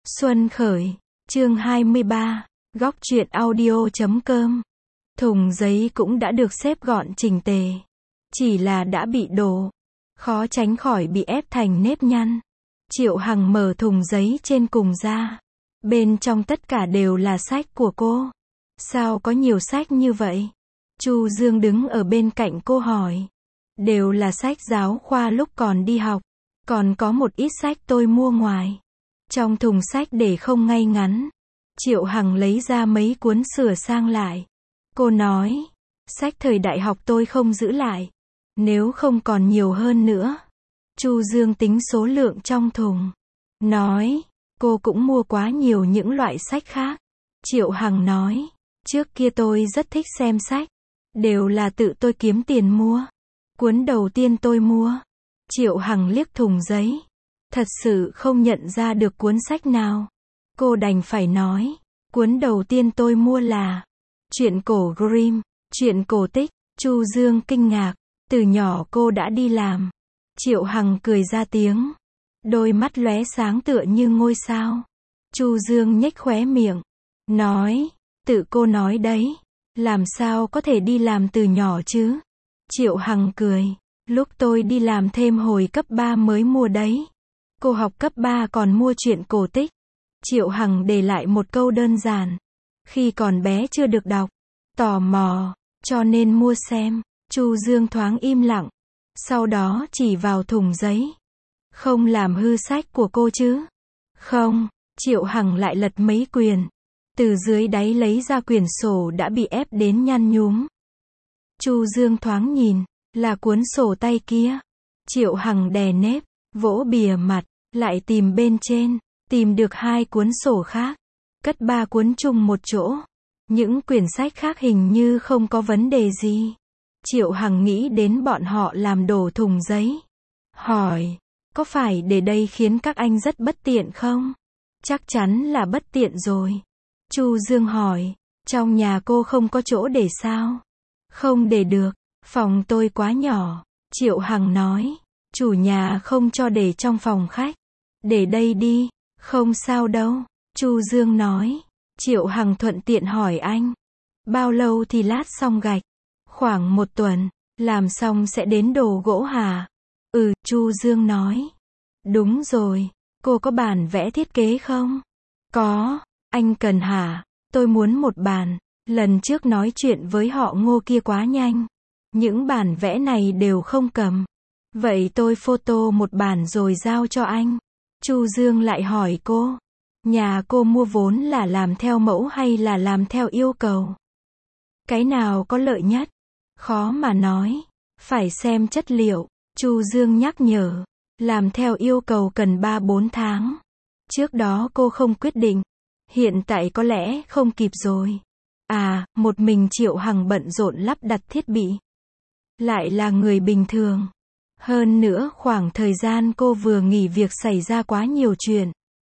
Xuân khởi, chương 23, góc truyện audio.com. Thùng giấy cũng đã được xếp gọn chỉnh tề. Chỉ là đã bị đổ, khó tránh khỏi bị ép thành nếp nhăn. Triệu Hằng mở thùng giấy trên cùng ra. Bên trong tất cả đều là sách của cô. Sao có nhiều sách như vậy? Chu Dương đứng ở bên cạnh cô hỏi. Đều là sách giáo khoa lúc còn đi học. Còn có một ít sách tôi mua ngoài. Trong thùng sách để không ngay ngắn. Triệu Hằng lấy ra mấy cuốn sửa sang lại. Cô nói, sách thời đại học tôi không giữ lại. Nếu không còn nhiều hơn nữa. Chu Dương tính số lượng trong thùng. Nói, cô cũng mua quá nhiều những loại sách khác. Triệu Hằng nói, trước kia tôi rất thích xem sách. Đều là tự tôi kiếm tiền mua. Cuốn đầu tiên tôi mua. Triệu Hằng liếc thùng giấy. Thật sự không nhận ra được cuốn sách nào. Cô đành phải nói, cuốn đầu tiên tôi mua là truyện cổ Grimm, truyện cổ tích. Chu Dương kinh ngạc, từ nhỏ cô đã đi làm. Triệu Hằng cười ra tiếng, đôi mắt lóe sáng tựa như ngôi sao. Chu Dương nhếch khóe miệng, nói, tự cô nói đấy, làm sao có thể đi làm từ nhỏ chứ? Triệu Hằng cười, lúc tôi đi làm thêm hồi cấp 3 mới mua đấy. Cô học cấp 3 còn mua truyện cổ tích. Triệu Hằng để lại một câu đơn giản. Khi còn bé chưa được đọc. Tò mò, cho nên mua xem. Chu Dương thoáng im lặng. Sau đó chỉ vào thùng giấy. Không làm hư sách của cô chứ? Không. Triệu Hằng lại lật mấy quyển. Từ dưới đáy lấy ra quyển sổ đã bị ép đến nhăn nhúm. Chu Dương thoáng nhìn. Là cuốn sổ tay kia. Triệu Hằng đè nếp. Vỗ bìa mặt. Lại tìm bên trên. Tìm được 2 cuốn sổ khác. Cất 3 cuốn chung một chỗ. Những quyển sách khác hình như không có vấn đề gì. Triệu Hằng nghĩ đến bọn họ làm đổ thùng giấy. Hỏi, có phải để đây khiến các anh rất bất tiện không? Chắc chắn là bất tiện rồi. Chu Dương hỏi, trong nhà cô không có chỗ để sao? Không để được, phòng tôi quá nhỏ. Triệu Hằng nói, chủ nhà không cho để trong phòng khách. Để đây đi. Không sao đâu. Chu Dương nói. Triệu Hằng thuận tiện hỏi anh. Bao lâu thì lát xong gạch? Khoảng 1 tuần. Làm xong sẽ đến đồ gỗ hả? Chu Dương nói. Đúng rồi. Cô có bản vẽ thiết kế không? Có. Anh cần hả? Tôi muốn một bản. Lần trước nói chuyện với họ Ngô kia quá nhanh. Những bản vẽ này đều không cầm. Vậy tôi photo một bản rồi giao cho anh. Chu Dương lại hỏi cô. Nhà cô mua vốn là làm theo mẫu hay là làm theo yêu cầu? Cái nào có lợi nhất? Khó mà nói. Phải xem chất liệu. Chu Dương nhắc nhở. Làm theo yêu cầu cần 3-4 tháng. Trước đó cô không quyết định. Hiện tại có lẽ không kịp rồi. Một mình Triệu Hằng bận rộn lắp đặt thiết bị. Lại là người bình thường. Hơn nữa khoảng thời gian cô vừa nghỉ việc xảy ra quá nhiều chuyện.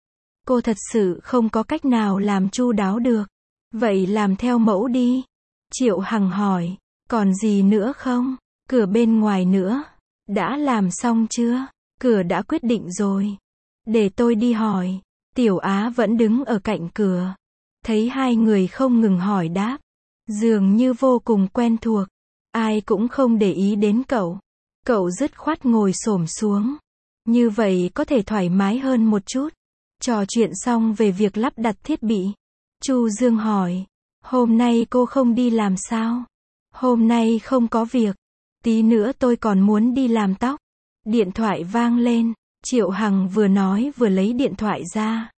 Cô thật sự không có cách nào làm chu đáo được. Vậy làm theo mẫu đi. Triệu Hằng hỏi, còn gì nữa không? Cửa bên ngoài nữa. Đã làm xong chưa? Cửa đã quyết định rồi. Để tôi đi hỏi. Tiểu Á vẫn đứng ở cạnh cửa. Thấy 2 người không ngừng hỏi đáp. Dường như vô cùng quen thuộc. Ai cũng không để ý đến cậu. Cậu dứt khoát ngồi xổm xuống. Như vậy có thể thoải mái hơn một chút. Trò chuyện xong về việc lắp đặt thiết bị. Chu Dương hỏi. Hôm nay cô không đi làm sao? Hôm nay không có việc. Tí nữa tôi còn muốn đi làm tóc. Điện thoại vang lên. Triệu Hằng vừa nói vừa lấy điện thoại ra.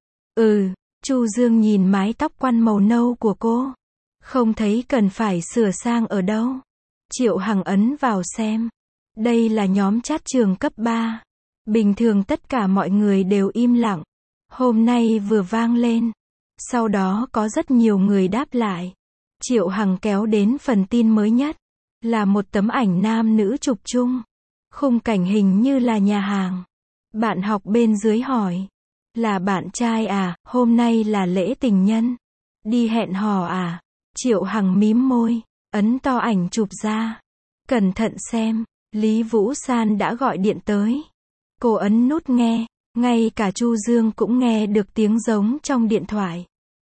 Chu Dương nhìn mái tóc quăn màu nâu của cô. Không thấy cần phải sửa sang ở đâu. Triệu Hằng ấn vào xem. Đây là nhóm chat trường cấp 3. Bình thường tất cả mọi người đều im lặng. Hôm nay vừa vang lên. Sau đó có rất nhiều người đáp lại. Triệu Hằng kéo đến phần tin mới nhất. Là một tấm ảnh nam nữ chụp chung. Khung cảnh hình như là nhà hàng. Bạn học bên dưới hỏi. Là bạn trai à? Hôm nay là lễ tình nhân. Đi hẹn hò à? Triệu Hằng mím môi. Ấn to ảnh chụp ra. Cẩn thận xem. Lý Vũ San đã gọi điện tới. Cô ấn nút nghe. Ngay cả Chu Dương cũng nghe được tiếng giống trong điện thoại.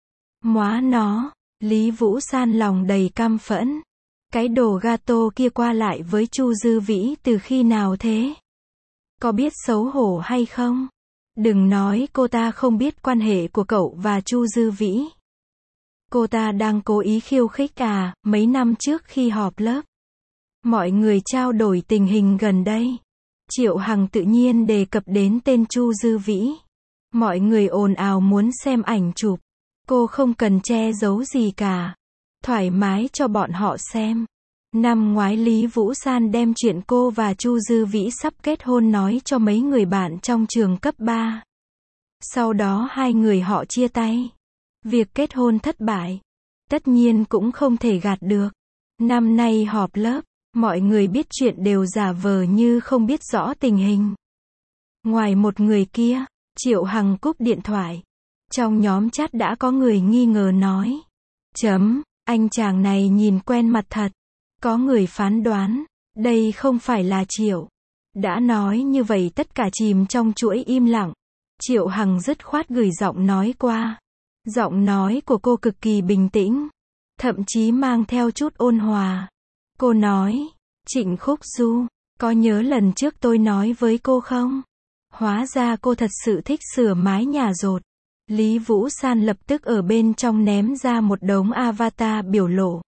Móa nó, Lý Vũ San lòng đầy căm phẫn. Cái đồ gato kia qua lại với Chu Dư Vĩ từ khi nào thế? Có biết xấu hổ hay không? Đừng nói cô ta không biết quan hệ của cậu và Chu Dư Vĩ. Cô ta đang cố ý khiêu khích à? Mấy năm trước khi họp lớp, mọi người trao đổi tình hình gần đây. Triệu Hằng tự nhiên đề cập đến tên Chu Dư Vĩ. Mọi người ồn ào muốn xem ảnh chụp. Cô không cần che giấu gì cả. Thoải mái cho bọn họ xem. Năm ngoái Lý Vũ San đem chuyện cô và Chu Dư Vĩ sắp kết hôn nói cho mấy người bạn trong trường cấp 3. Sau đó hai người họ chia tay. Việc kết hôn thất bại. Tất nhiên cũng không thể gạt được. Năm nay họp lớp, mọi người biết chuyện đều giả vờ như không biết rõ tình hình. Ngoài một người kia, Triệu Hằng cúp điện thoại. Trong nhóm chat đã có người nghi ngờ nói. Anh chàng này nhìn quen mặt thật. Có người phán đoán, đây không phải là Triệu. Đã nói như vậy tất cả chìm trong chuỗi im lặng. Triệu Hằng dứt khoát gửi giọng nói qua. Giọng nói của cô cực kỳ bình tĩnh, thậm chí mang theo chút ôn hòa. Cô nói, Trịnh Khúc Du, có nhớ lần trước tôi nói với cô không? Hóa ra cô thật sự thích sửa mái nhà dột. Lý Vũ San lập tức ở bên trong ném ra một đống avatar biểu lộ.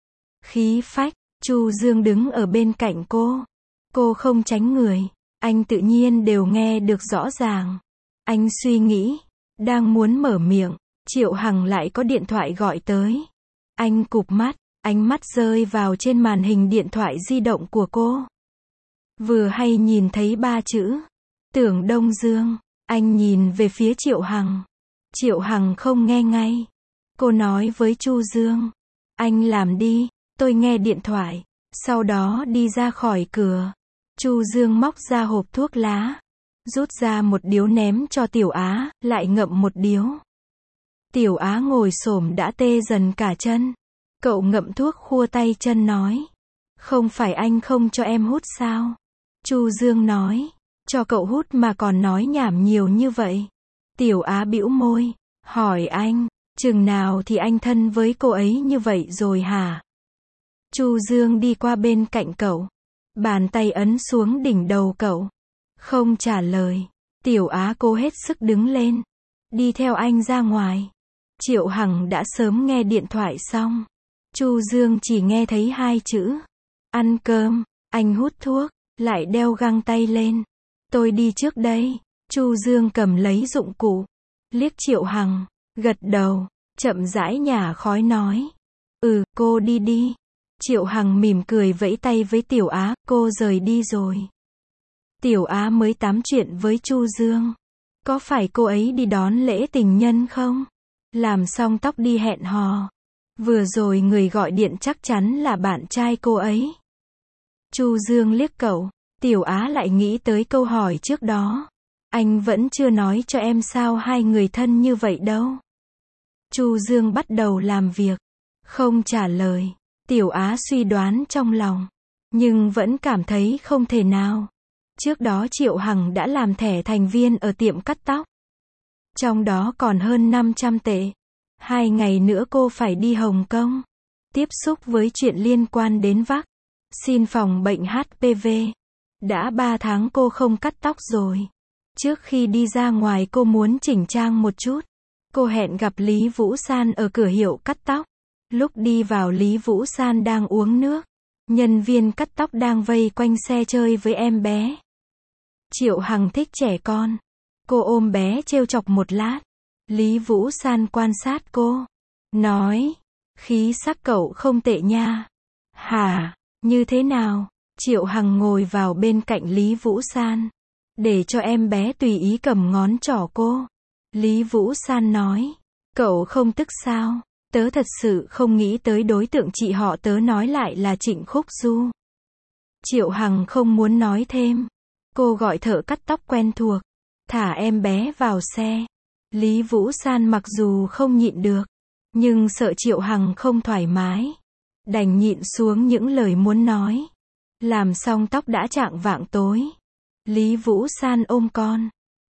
Khí phách, Chu Dương đứng ở bên cạnh cô. Cô không tránh người, anh tự nhiên đều nghe được rõ ràng. Anh suy nghĩ, đang muốn mở miệng, Triệu Hằng lại có điện thoại gọi tới. Anh cụp mắt, ánh mắt rơi vào trên màn hình điện thoại di động của cô. Vừa hay nhìn thấy 3 chữ, Tưởng Đông Dương. Anh nhìn về phía Triệu Hằng. Triệu Hằng không nghe ngay. Cô nói với Chu Dương, anh làm đi, tôi nghe điện thoại. Sau đó đi ra khỏi cửa. Chu Dương móc ra hộp thuốc lá, rút ra một điếu ném cho Tiểu Á, lại ngậm một điếu. Tiểu Á ngồi xổm đã tê dần cả chân. Cậu ngậm thuốc khua tay chân nói, không phải anh không cho em hút sao? Chu Dương nói, cho cậu hút mà còn nói nhảm nhiều như vậy. Tiểu Á bĩu môi, hỏi anh, chừng nào thì anh thân với cô ấy như vậy rồi hả? Chu Dương đi qua bên cạnh cậu, bàn tay ấn xuống đỉnh đầu cậu. Không trả lời. Tiểu Á cố hết sức đứng lên, đi theo anh ra ngoài. Triệu Hằng đã sớm nghe điện thoại xong. Chu Dương chỉ nghe thấy 2 chữ, ăn cơm. Anh hút thuốc, lại đeo găng tay lên. Tôi đi trước đây. Chu Dương cầm lấy dụng cụ, liếc Triệu Hằng, gật đầu, chậm rãi nhả khói nói, cô đi đi. Triệu Hằng mỉm cười vẫy tay với Tiểu Á, cô rời đi rồi. Tiểu Á mới tám chuyện với Chu Dương. Có phải cô ấy đi đón lễ tình nhân không? Làm xong tóc đi hẹn hò. Vừa rồi người gọi điện chắc chắn là bạn trai cô ấy. Chu Dương liếc cậu. Tiểu Á lại nghĩ tới câu hỏi trước đó. Anh vẫn chưa nói cho em sao hai người thân như vậy đâu. Chu Dương bắt đầu làm việc, không trả lời. Tiểu Á suy đoán trong lòng, nhưng vẫn cảm thấy không thể nào. Trước đó Triệu Hằng đã làm thẻ thành viên ở tiệm cắt tóc. Trong đó còn hơn 500 tệ. 2 ngày nữa cô phải đi Hồng Kông. Tiếp xúc với chuyện liên quan đến vaccine phòng bệnh HPV. Đã 3 tháng cô không cắt tóc rồi. Trước khi đi ra ngoài cô muốn chỉnh trang một chút. Cô hẹn gặp Lý Vũ San ở cửa hiệu cắt tóc. Lúc đi vào Lý Vũ San đang uống nước. Nhân viên cắt tóc đang vây quanh xe chơi với em bé. Triệu Hằng thích trẻ con. Cô ôm bé trêu chọc một lát. Lý Vũ San quan sát cô, nói, khí sắc cậu không tệ nha. Hả, như thế nào? Triệu Hằng ngồi vào bên cạnh Lý Vũ San, để cho em bé tùy ý cầm ngón trỏ cô. Lý Vũ San nói, cậu không tức sao? Tớ thật sự không nghĩ tới đối tượng chị họ tớ nói lại là Trịnh Khúc Du. Triệu Hằng không muốn nói thêm. Cô gọi thợ cắt tóc quen thuộc, thả em bé vào xe. Lý Vũ San mặc dù không nhịn được, nhưng sợ Triệu Hằng không thoải mái, đành nhịn xuống những lời muốn nói. Làm xong tóc đã chạng vạng tối. Lý Vũ San ôm con,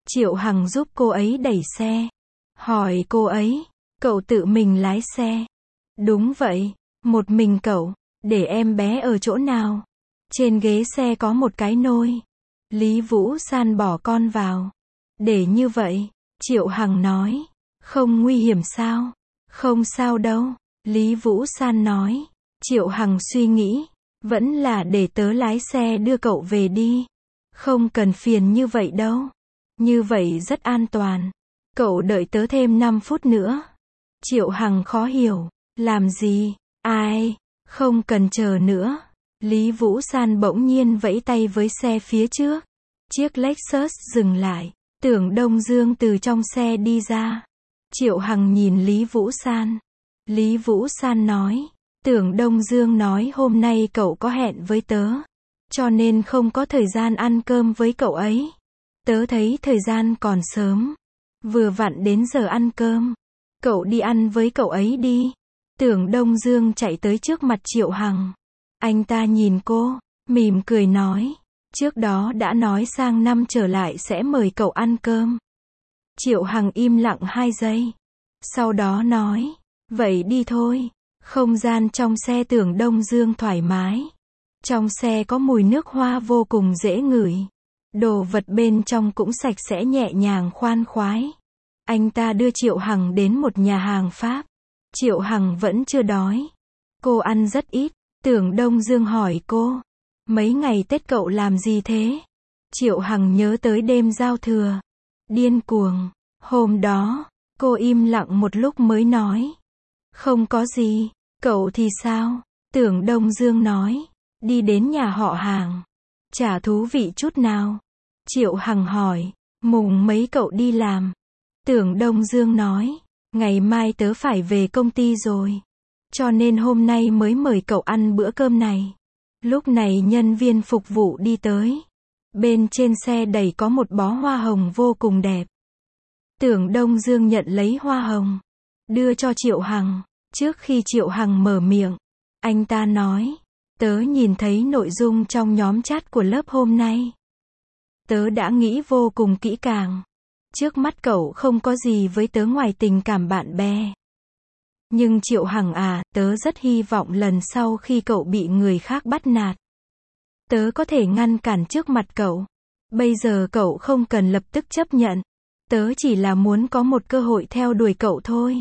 Triệu Hằng giúp cô ấy đẩy xe. Hỏi cô ấy, cậu tự mình lái xe? Đúng vậy, một mình cậu. Để em bé ở chỗ nào? Trên ghế xe có một cái nôi. Lý Vũ San bỏ con vào. Để như vậy, Triệu Hằng nói. Không nguy hiểm sao? Không sao đâu, Lý Vũ San nói. Triệu Hằng suy nghĩ, vẫn là để tớ lái xe đưa cậu về đi. Không cần phiền như vậy đâu. Như vậy rất an toàn. Cậu đợi tớ thêm 5 phút nữa. Triệu Hằng khó hiểu. Làm gì? Ai? Không cần chờ nữa. Lý Vũ San bỗng nhiên vẫy tay với xe phía trước. Chiếc Lexus dừng lại. Tưởng Đông Dương từ trong xe đi ra. Triệu Hằng nhìn Lý Vũ San. Lý Vũ San nói. Tưởng Đông Dương nói hôm nay cậu có hẹn với tớ. Cho nên không có thời gian ăn cơm với cậu ấy. Tớ thấy thời gian còn sớm. Vừa vặn đến giờ ăn cơm. Cậu đi ăn với cậu ấy đi. Tưởng Đông Dương chạy tới trước mặt Triệu Hằng. Anh ta nhìn cô, mỉm cười nói. Trước đó đã nói sang năm trở lại sẽ mời cậu ăn cơm. Triệu Hằng im lặng 2 giây. Sau đó nói. Vậy đi thôi. Không gian trong xe Tưởng Đông Dương thoải mái. Trong xe có mùi nước hoa vô cùng dễ ngửi. Đồ vật bên trong cũng sạch sẽ nhẹ nhàng khoan khoái. Anh ta đưa Triệu Hằng đến một nhà hàng Pháp. Triệu Hằng vẫn chưa đói. Cô ăn rất ít. Tưởng Đông Dương hỏi cô. Mấy ngày Tết cậu làm gì thế? Triệu Hằng nhớ tới đêm giao thừa. Điên cuồng. Hôm đó, cô im lặng một lúc mới nói. Không có gì. Cậu thì sao? Tưởng Đông Dương nói. Đi đến nhà họ Hàng. Chả thú vị chút nào. Triệu Hằng hỏi. Mùng mấy cậu đi làm? Tưởng Đông Dương nói. Ngày mai tớ phải về công ty rồi. Cho nên hôm nay mới mời cậu ăn bữa cơm này. Lúc này nhân viên phục vụ đi tới. Bên trên xe đầy có một bó hoa hồng vô cùng đẹp. Tưởng Đông Dương nhận lấy hoa hồng. Đưa cho Triệu Hằng. Trước khi Triệu Hằng mở miệng. Anh ta nói. Tớ nhìn thấy nội dung trong nhóm chat của lớp hôm nay. Tớ đã nghĩ vô cùng kỹ càng. Trước mắt cậu không có gì với tớ ngoài tình cảm bạn bè. Nhưng Triệu Hằng à, tớ rất hy vọng lần sau khi cậu bị người khác bắt nạt. Tớ có thể ngăn cản trước mặt cậu. Bây giờ cậu không cần lập tức chấp nhận. Tớ chỉ là muốn có một cơ hội theo đuổi cậu thôi.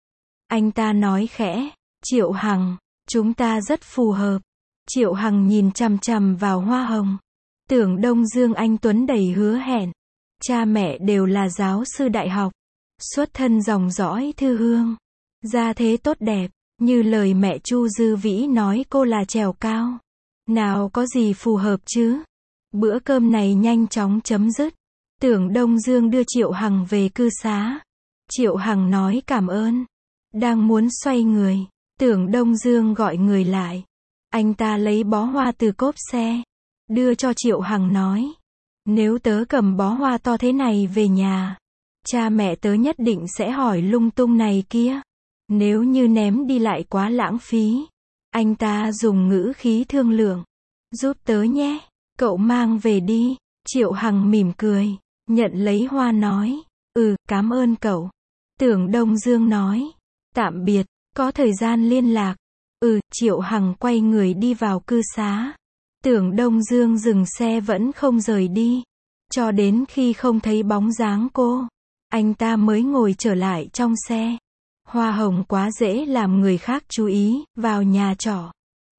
Anh ta nói khẽ. Triệu Hằng, chúng ta rất phù hợp. Triệu Hằng nhìn chằm chằm vào hoa hồng. Tưởng Đông Dương anh tuấn đầy hứa hẹn. Cha mẹ đều là giáo sư đại học. Xuất thân dòng dõi thư hương. Gia thế tốt đẹp. Như lời mẹ Chu Dư Vĩ nói cô là trèo cao. Nào có gì phù hợp chứ. Bữa cơm này nhanh chóng chấm dứt. Tưởng Đông Dương đưa Triệu Hằng về cư xá. Triệu Hằng nói cảm ơn. Đang muốn xoay người. Tưởng Đông Dương gọi người lại. Anh ta lấy bó hoa từ cốp xe. Đưa cho Triệu Hằng nói. Nếu tớ cầm bó hoa to thế này về nhà. Cha mẹ tớ nhất định sẽ hỏi lung tung này kia. Nếu như ném đi lại quá lãng phí. Anh ta dùng ngữ khí thương lượng. Giúp tớ nhé. Cậu mang về đi. Triệu Hằng mỉm cười. Nhận lấy hoa nói. Cảm ơn cậu. Tưởng Đông Dương nói. Tạm biệt. Có thời gian liên lạc. Triệu Hằng quay người đi vào cư xá. Tưởng Đông Dương dừng xe vẫn không rời đi. Cho đến khi không thấy bóng dáng cô. Anh ta mới ngồi trở lại trong xe. Hoa hồng quá dễ làm người khác chú ý, vào nhà trọ.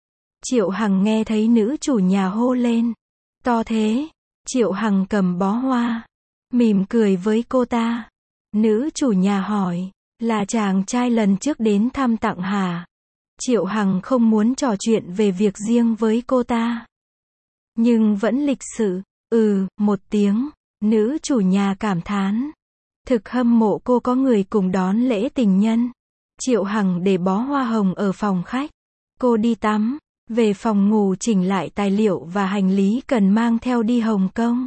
Triệu Hằng nghe thấy nữ chủ nhà hô lên. To thế. Triệu Hằng cầm bó hoa. Mỉm cười với cô ta. Nữ chủ nhà hỏi. Là chàng trai lần trước đến thăm tặng hả? Triệu Hằng không muốn trò chuyện về việc riêng với cô ta. Nhưng vẫn lịch sự. Một tiếng. Nữ chủ nhà cảm thán. Thực hâm mộ cô có người cùng đón lễ tình nhân. Triệu Hằng để bó hoa hồng ở phòng khách. Cô đi tắm. Về phòng ngủ chỉnh lại tài liệu và hành lý cần mang theo đi Hồng Kông.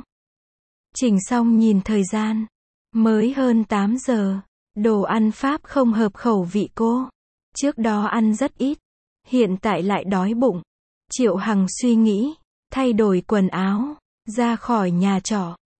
Chỉnh xong nhìn thời gian. Mới hơn 8 giờ. Đồ ăn Pháp không hợp khẩu vị cô. Trước đó ăn rất ít. Hiện tại lại đói bụng. Triệu Hằng suy nghĩ. Thay đổi quần áo. Ra khỏi nhà trọ.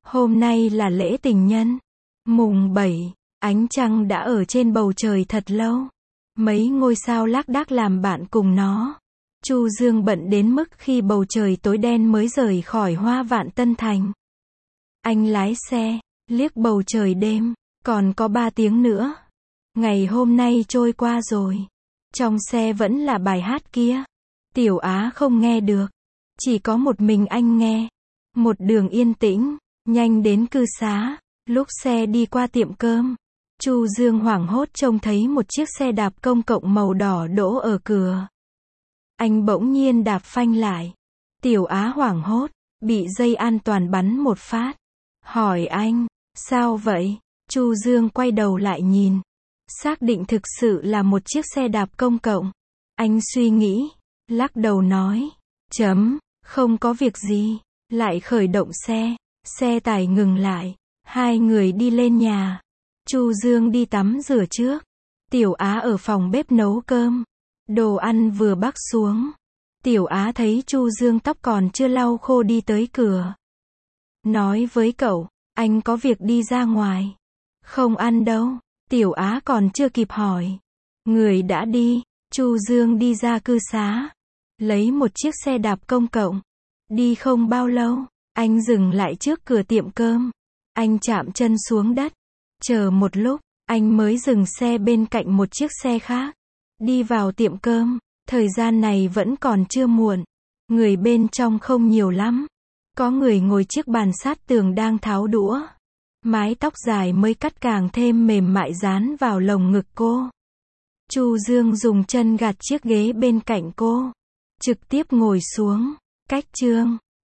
Hôm nay là lễ tình nhân. Mùng 7, ánh trăng đã ở trên bầu trời thật lâu. Mấy ngôi sao lác đác làm bạn cùng nó. Chu Dương bận đến mức khi bầu trời tối đen mới rời khỏi Hoa Vạn Tân Thành. Anh lái xe, liếc bầu trời đêm, còn có 3 tiếng nữa. Ngày hôm nay trôi qua rồi. Trong xe vẫn là bài hát kia. Tiểu Á không nghe được. Chỉ có một mình anh nghe. Một đường yên tĩnh, nhanh đến cư xá. Lúc xe đi qua tiệm cơm, Chu Dương hoảng hốt trông thấy một chiếc xe đạp công cộng màu đỏ đỗ ở cửa. Anh bỗng nhiên đạp phanh lại. Tiểu Á hoảng hốt, bị dây an toàn bắn một phát. Hỏi anh, sao vậy? Chu Dương quay đầu lại nhìn. Xác định thực sự là một chiếc xe đạp công cộng. Anh suy nghĩ, lắc đầu nói, không có việc gì. Lại khởi động xe. Xe tải ngừng lại. Hai người đi lên nhà. Chu Dương đi tắm rửa trước. Tiểu Á ở phòng bếp nấu cơm. Đồ ăn vừa bắc xuống. Tiểu Á thấy Chu Dương tóc còn chưa lau khô đi tới cửa. Nói với cậu, anh có việc đi ra ngoài. Không ăn đâu. Tiểu Á còn chưa kịp hỏi. Người đã đi. Chu Dương đi ra cư xá. Lấy một chiếc xe đạp công cộng. Đi không bao lâu, anh dừng lại trước cửa tiệm cơm. Anh chạm chân xuống đất. Chờ một lúc, anh mới dừng xe bên cạnh một chiếc xe khác. Đi vào tiệm cơm. Thời gian này vẫn còn chưa muộn. Người bên trong không nhiều lắm. Có người ngồi chiếc bàn sát tường đang tháo đũa. Mái tóc dài mới cắt càng thêm mềm mại dán vào lồng ngực cô. Chu Dương dùng chân gạt chiếc ghế bên cạnh cô. Trực tiếp ngồi xuống. Cách chương